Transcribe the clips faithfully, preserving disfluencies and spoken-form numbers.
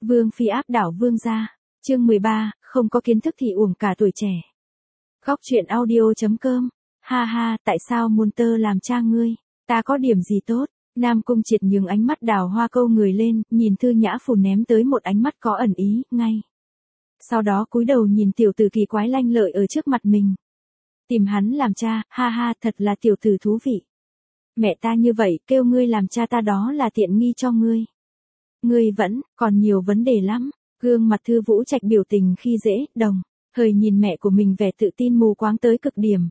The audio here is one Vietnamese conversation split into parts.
Vương phi áp đảo vương gia. Chương mười ba, không có kiến thức thì uổng cả tuổi trẻ. Góc truyện audio chấm com. Ha ha, tại sao muôn tơ làm cha ngươi? Ta có điểm gì tốt? Nam Cung Triệt nhướng ánh mắt đào hoa câu người lên, nhìn Thư Nhã Phù ném tới một ánh mắt có ẩn ý, ngay. Sau đó cúi đầu nhìn tiểu tử kỳ quái lanh lợi ở trước mặt mình. Tìm hắn làm cha, ha ha, thật là tiểu tử thú vị. Mẹ ta như vậy, kêu ngươi làm cha ta đó là tiện nghi cho ngươi. Ngươi vẫn, còn nhiều vấn đề lắm. Gương mặt Thư Vũ Trạch biểu tình khi dễ, đồng, hơi nhìn mẹ của mình vẻ tự tin mù quáng tới cực điểm.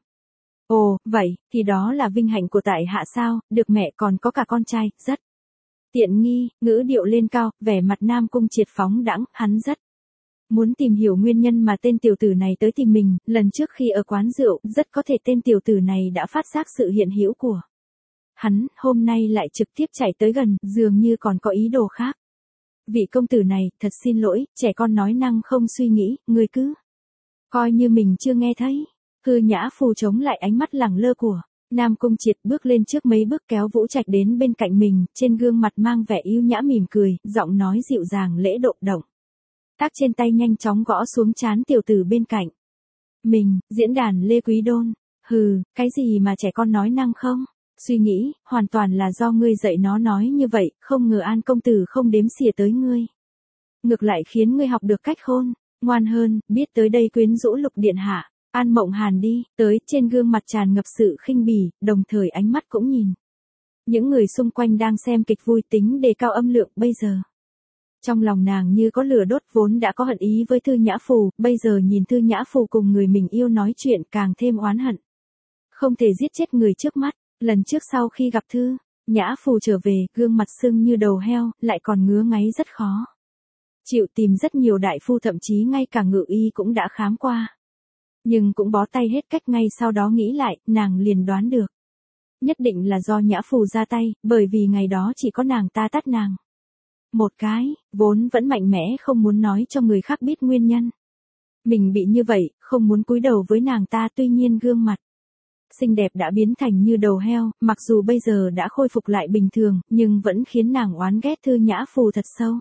Ồ, vậy, thì đó là vinh hạnh của tại hạ sao, được mẹ còn có cả con trai, rất tiện nghi, ngữ điệu lên cao, vẻ mặt Nam Cung Triệt phóng đãng, hắn rất muốn tìm hiểu nguyên nhân mà tên tiểu tử này tới tìm mình, lần trước khi ở quán rượu, rất có thể tên tiểu tử này đã phát giác sự hiện hữu của hắn, hôm nay lại trực tiếp chạy tới gần, dường như còn có ý đồ khác. Vị công tử này, thật xin lỗi, trẻ con nói năng không suy nghĩ, người cứ coi như mình chưa nghe thấy. Thư Nhã Phù chống lại ánh mắt lẳng lơ của Nam Cung Triệt, bước lên trước mấy bước kéo Vũ Trạch đến bên cạnh mình, trên gương mặt mang vẻ yêu nhã mỉm cười, giọng nói dịu dàng lễ độ động. Tác trên tay nhanh chóng gõ xuống trán tiểu tử bên cạnh. Mình, diễn đàn Lê Quý Đôn. Hừ, cái gì mà trẻ con nói năng không? Suy nghĩ, hoàn toàn là do ngươi dạy nó nói như vậy, không ngờ An công tử không đếm xỉa tới ngươi. Ngược lại khiến ngươi học được cách khôn, ngoan hơn, biết tới đây quyến rũ Lục điện hạ. An Mộng Hàn đi, tới, trên gương mặt tràn ngập sự khinh bỉ, đồng thời ánh mắt cũng nhìn những người xung quanh đang xem kịch vui, tính đề cao âm lượng bây giờ. Trong lòng nàng như có lửa đốt, vốn đã có hận ý với Thư Nhã Phù, bây giờ nhìn Thư Nhã Phù cùng người mình yêu nói chuyện càng thêm oán hận. Không thể giết chết người trước mắt, lần trước sau khi gặp Thư Nhã Phù trở về, gương mặt sưng như đầu heo, lại còn ngứa ngáy rất khó chịu, tìm rất nhiều đại phu, thậm chí ngay cả ngự y cũng đã khám qua. Nhưng cũng bó tay hết cách, ngay sau đó nghĩ lại, nàng liền đoán được. Nhất định là do Nhã Phù ra tay, bởi vì ngày đó chỉ có nàng ta tát nàng một cái, vốn vẫn mạnh mẽ không muốn nói cho người khác biết nguyên nhân. Mình bị như vậy, không muốn cúi đầu với nàng ta, tuy nhiên gương mặt xinh đẹp đã biến thành như đầu heo, mặc dù bây giờ đã khôi phục lại bình thường, nhưng vẫn khiến nàng oán ghét Thư Nhã Phù thật sâu.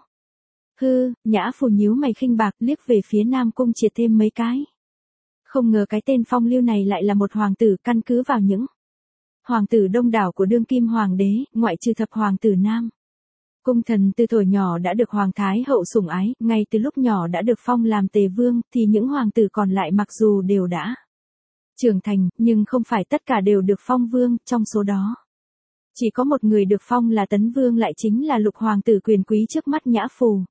Hư, Nhã Phù nhíu mày khinh bạc, liếc về phía Nam Cung Triệt thêm mấy cái. Không ngờ cái tên phong lưu này lại là một hoàng tử, căn cứ vào những hoàng tử đông đảo của đương kim hoàng đế, ngoại trừ thập hoàng tử Nam Cung Thần từ tuổi nhỏ đã được hoàng thái hậu sủng ái, ngay từ lúc nhỏ đã được phong làm tề vương, thì những hoàng tử còn lại mặc dù đều đã trưởng thành, nhưng không phải tất cả đều được phong vương, trong số đó chỉ có một người được phong là tấn vương, lại chính là lục hoàng tử quyền quý trước mắt Nhã Phù.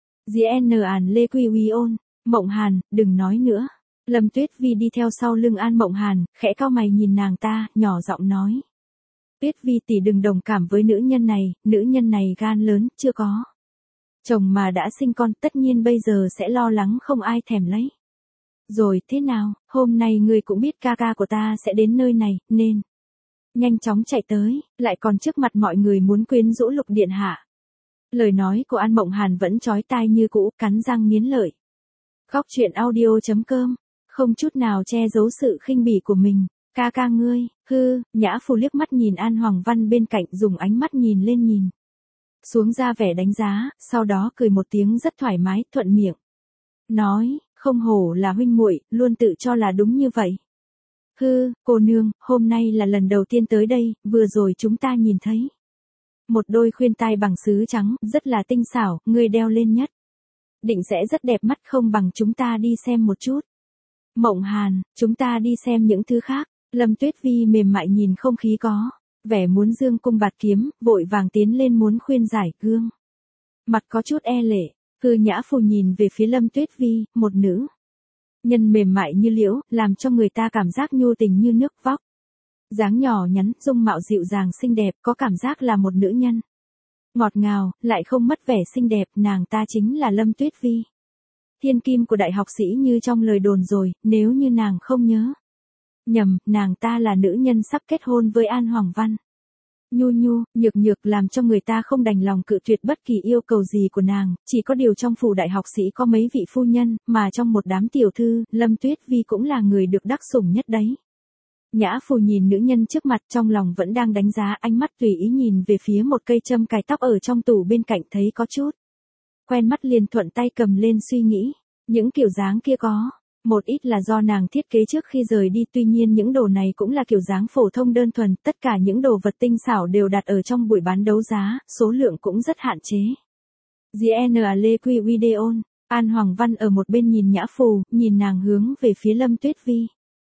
Giê N Ản Lê Quy Uy Ôn, Mộng Hàn, đừng nói nữa. Lâm Tuyết Vi đi theo sau lưng An Mộng Hàn, khẽ cau mày nhìn nàng ta, nhỏ giọng nói. Tuyết Vi tỷ đừng đồng cảm với nữ nhân này, nữ nhân này gan lớn, chưa có chồng mà đã sinh con, tất nhiên bây giờ sẽ lo lắng không ai thèm lấy. Rồi thế nào, hôm nay ngươi cũng biết ca ca của ta sẽ đến nơi này, nên nhanh chóng chạy tới, lại còn trước mặt mọi người muốn quyến rũ Lục điện hạ. Lời nói của An Mộng Hàn vẫn chói tai như cũ, cắn răng nghiến lợi. Góc truyện audio chấm com. Không chút nào che giấu sự khinh bỉ của mình. Ca ca ngươi, hư, Nhã Phù liếc mắt nhìn An Hoàng Văn bên cạnh, dùng ánh mắt nhìn lên nhìn xuống ra vẻ đánh giá, sau đó cười một tiếng rất thoải mái, thuận miệng nói, không hổ là huynh muội, luôn tự cho là đúng như vậy. Hư, cô nương, hôm nay là lần đầu tiên tới đây, vừa rồi chúng ta nhìn thấy một đôi khuyên tai bằng sứ trắng, rất là tinh xảo, ngươi đeo lên nhất định sẽ rất đẹp mắt, không bằng chúng ta đi xem một chút. Mộng Hàn, chúng ta đi xem những thứ khác. Lâm Tuyết Vi mềm mại nhìn không khí có vẻ muốn dương cung bạt kiếm, vội vàng tiến lên muốn khuyên giải, gương mặt có chút e lệ. Thư Nhã Phù nhìn về phía Lâm Tuyết Vi, một nữ nhân mềm mại như liễu, làm cho người ta cảm giác nhu tình như nước, vóc dáng nhỏ nhắn, dung mạo dịu dàng xinh đẹp, có cảm giác là một nữ nhân ngọt ngào, lại không mất vẻ xinh đẹp, nàng ta chính là Lâm Tuyết Vi. Thiên kim của đại học sĩ như trong lời đồn rồi, nếu như nàng không nhớ nhầm, nàng ta là nữ nhân sắp kết hôn với An Hoàng Văn. Nhu nhu, nhược nhược, làm cho người ta không đành lòng cự tuyệt bất kỳ yêu cầu gì của nàng, chỉ có điều trong phủ đại học sĩ có mấy vị phu nhân, mà trong một đám tiểu thư, Lâm Tuyết Vi cũng là người được đắc sủng nhất đấy. Nhã Phù nhìn nữ nhân trước mặt, trong lòng vẫn đang đánh giá, ánh mắt tùy ý nhìn về phía một cây châm cài tóc ở trong tủ bên cạnh, thấy có chút quen mắt liền thuận tay cầm lên suy nghĩ, những kiểu dáng kia có, một ít là do nàng thiết kế trước khi rời đi, tuy nhiên những đồ này cũng là kiểu dáng phổ thông đơn thuần, tất cả những đồ vật tinh xảo đều đặt ở trong buổi bán đấu giá, số lượng cũng rất hạn chế. giê en lê quy Videon, An Hoàng Văn ở một bên nhìn Nhã Phù, nhìn nàng hướng về phía Lâm Tuyết Vi.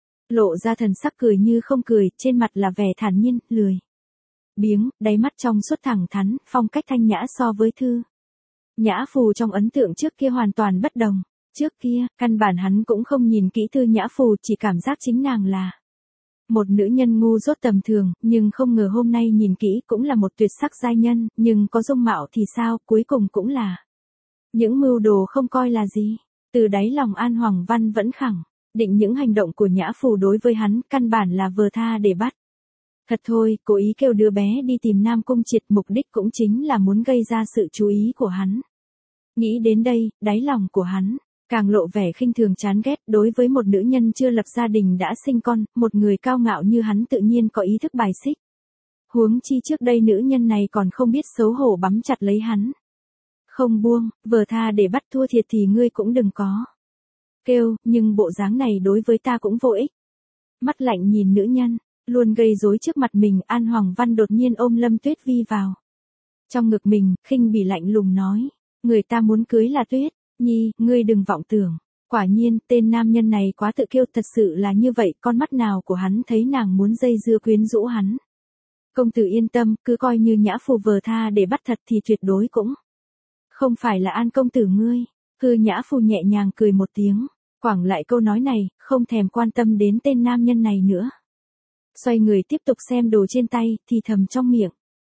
Lộ ra thần sắc cười như không cười, trên mặt là vẻ thản nhiên, lười biếng, đáy mắt trong suốt thẳng thắn, phong cách thanh nhã so với Thư Nhã Phù trong ấn tượng trước kia hoàn toàn bất đồng. Trước kia, căn bản hắn cũng không nhìn kỹ Thư Nhã Phù, chỉ cảm giác chính nàng là một nữ nhân ngu dốt tầm thường, nhưng không ngờ hôm nay nhìn kỹ cũng là một tuyệt sắc giai nhân, nhưng có dung mạo thì sao, cuối cùng cũng là những mưu đồ không coi là gì. Từ đáy lòng An Hoàng Văn vẫn khẳng định những hành động của Nhã Phù đối với hắn căn bản là vờ tha để bắt. Thật thôi, cố ý kêu đứa bé đi tìm Nam Cung Triệt, mục đích cũng chính là muốn gây ra sự chú ý của hắn. Nghĩ đến đây, đáy lòng của hắn càng lộ vẻ khinh thường chán ghét, đối với một nữ nhân chưa lập gia đình đã sinh con, một người cao ngạo như hắn tự nhiên có ý thức bài xích. Huống chi trước đây nữ nhân này còn không biết xấu hổ bắm chặt lấy hắn. Không buông, vờ tha để bắt, thua thiệt thì ngươi cũng đừng có kêu, nhưng bộ dáng này đối với ta cũng vô ích. Mắt lạnh nhìn nữ nhân luôn gây rối trước mặt mình, An Hoàng Văn đột nhiên ôm Lâm Tuyết Vi vào trong ngực mình, khinh bỉ lạnh lùng nói, người ta muốn cưới là Tuyết Nhi, ngươi đừng vọng tưởng. Quả nhiên, tên nam nhân này quá tự kiêu, thật sự là như vậy, con mắt nào của hắn thấy nàng muốn dây dưa quyến rũ hắn. Công tử yên tâm, cứ coi như Nhã Phù vờ tha để bắt thật thì tuyệt đối cũng không phải là An công tử ngươi. Thư Nhã Phù nhẹ nhàng cười một tiếng, quẳng lại câu nói này, không thèm quan tâm đến tên nam nhân này nữa. Xoay người tiếp tục xem đồ trên tay, thì thầm trong miệng.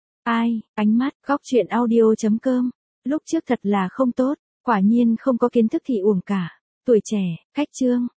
Ai, ánh mắt, góc truyện audio chấm com. Lúc trước thật là không tốt, quả nhiên không có kiến thức thì uổng cả. Tuổi trẻ, cách chương.